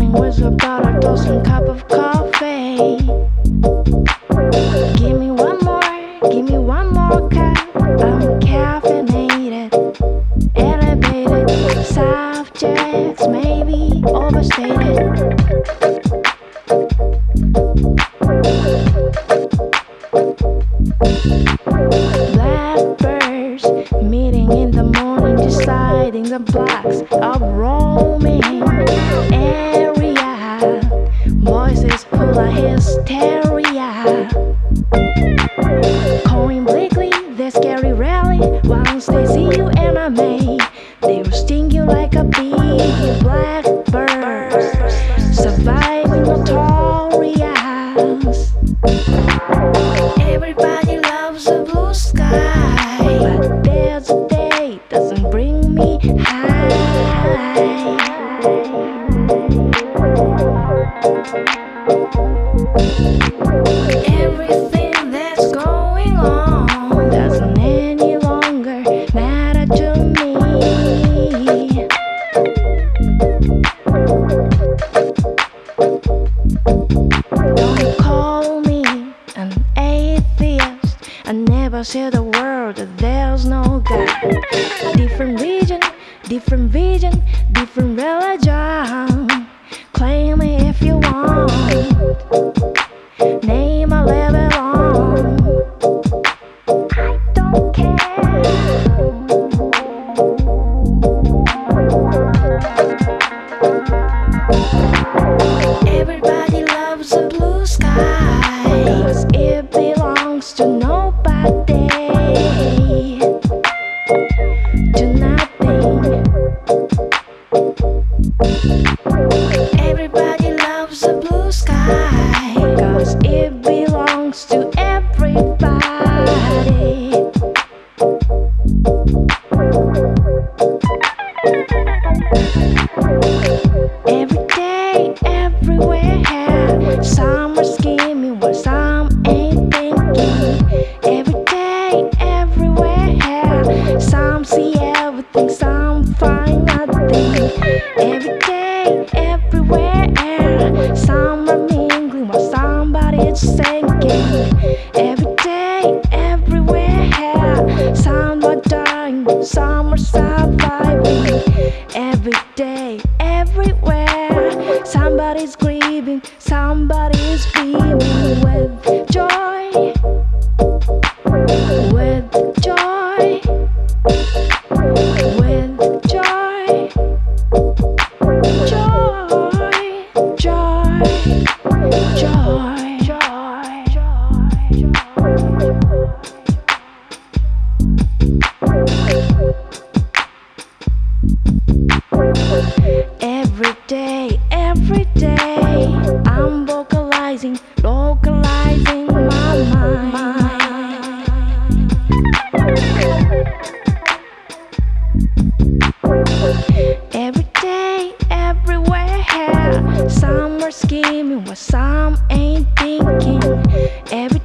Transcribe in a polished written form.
Morning with about a dozen cup of coffee. Give me one more cup. I'm caffeinated, elevated, subjects maybe overstated. Blackbirds meeting in the morning, deciding the blocks of roaming area. Voices full of hysteria. Calling bleakly, their scary rally. Once they see you enemy, they will sting you like a bee. Blackbirds surviving notorious. Everybody loves a blue sky, but there's a day doesn't bring me high. Everything that's going on doesn't any longer matter to me. Don't call me an atheist. I never said a word that there's no God. Different region, different vision, different religion. Claim me if you want. Name a level on. I don't care. Everybody loves a blue sky, 'cause it belongs to nobody, to nothing. Everybody loves a blue sky, 'cause it belongs to everybody. Every day, everywhere, some are scheming while some ain't thinking. Every day, everywhere, some see everything, some find nothing. Every day, everywhere, some are mingling while somebody is sinking. Every day, everywhere, some are dying, some are surviving. Every day, everywhere, somebody's grieving, somebody's beaming with joy, with joy, with joy, joy, joy, joy, joy, joy, every day, I'm vocalizing, localizing my mind. Every day, everywhere, some are scheming while some ain't thinking. Every